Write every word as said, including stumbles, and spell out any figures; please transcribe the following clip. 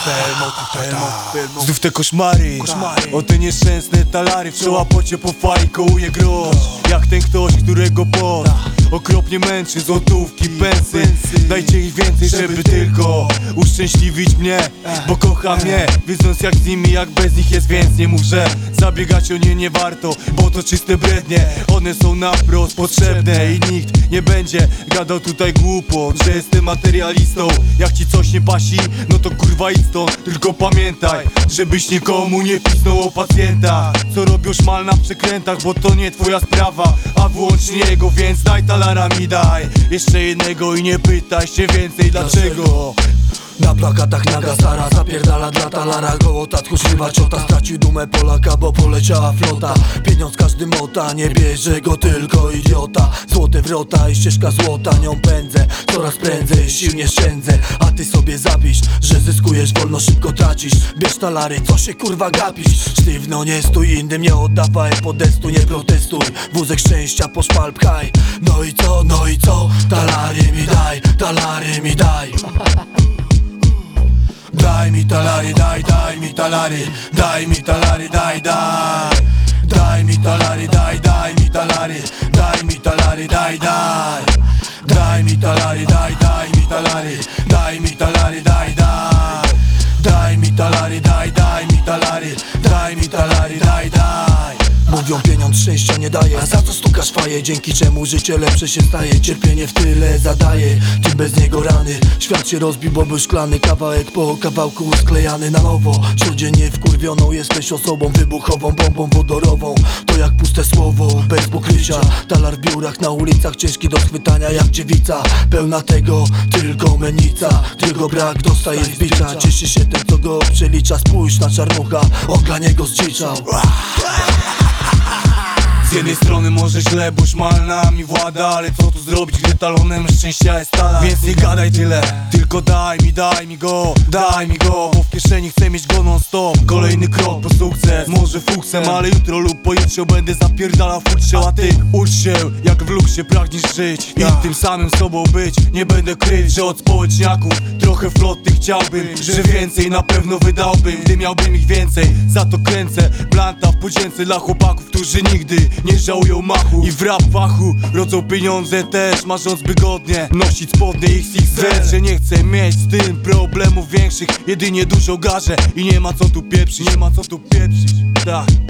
Znów te koszmary, o te nieszczęsne talary. W czoła pocie po fali kołuje grosz. Jak ten ktoś, którego pot okropnie męczy, złotówki, pensy. Dajcie ich więcej, żeby tylko uszczęśliwić mnie, bo kocha mnie, wiedząc jak z nimi, jak bez nich jest. Więc nie mów, że zabiegać o nie nie warto, bo to czyste brednie. One są naprost potrzebne i nikt nie będzie gadał tutaj głupot, że jestem materialistą. Jak ci coś nie pasi, no to kurwa idź stąd. Tylko pamiętaj, żebyś nikomu nie pisnął o pacjenta, co robią szmal na przekrętach, bo to nie twoja sprawa, a wyłącznie jego. Więc daj talara mi, daj jeszcze jednego i nie pytaj się więcej dlaczego. Na plakatach naga stara zapierdala dla talara. Gołota tchórzliwa ciota stracił dumę Polaka, bo poleciała flota. Pieniądz każdy mota, nie bierze go tylko idiota. Złote wrota i ścieżka złota, nią pędzę coraz prędzej, sił nie szczędzę. A ty sobie zapisz, że zyskujesz wolno, szybko tracisz. Bierz talary, co się kurwa gapisz? Sztywno nie stój, innym nie oddawaj podestu, nie protestuj. Wózek szczęścia po szpal pchaj. No i co, no i co? Talary mi daj, talary mi daj. Daj mi talary, daj, daj mi talary, daj mi talary, daj, daj. Daj mi talary, daj, daj mi talary, daj mi talary, daj, daj. Daj mi talary, daj, daj mi talary, daj mi talary, daj, daj. Daj mi talary, daj, daj mi talary, daj mi talary, daj, daj. Mówią pieniądz szczęścia nie daje, a za co stukasz faję? Dzięki czemu życie lepsze się staje. Cierpienie w tyle zadaje, tym bez niego rany. Świat się rozbił, bo był szklany, kawałek po kawałku sklejany na nowo. Codziennie wkurwioną jesteś osobą wybuchową, bombą wodorową. To jak puste słowo, bez pokrycia. Talar w biurach, na ulicach, ciężki do schwytania jak dziewica. Pełna tego, tylko menica, którego brak dostaje z bicza. Cieszy się ten, co go przelicza, spójrz na czarnucha, on dla niego zdziczał. Z jednej strony może źle, bo szmal nami włada, ale co tu zrobić, gdy talonem szczęścia jest talar? Więc nie gadaj tyle, tylko daj mi, daj mi go, daj mi go, bo w kieszeni chcę mieć go non stop. Kolejny krok po sukces, może fuksem, ale jutro lub pojutrze będę zapierdalał futrzę. A ty ucz się, jak w luksie pragniesz żyć i tym samym sobą być. Nie będę kryć, że od społeczniaków trochę floty chciałbym, że więcej na pewno wydałbym, gdy miałbym ich więcej. Za to kręcę blanta w podzięce dla chłopaków, którzy nigdy nie żałują machu i w rap fachu rodzą pieniądze też, marząc by godnie nosić spodnie X X Z. Że nie chcę mieć z tym problemów większych, jedynie dużo garzę i nie ma co tu pieprzyć, nie ma co tu pieprzyć, tak.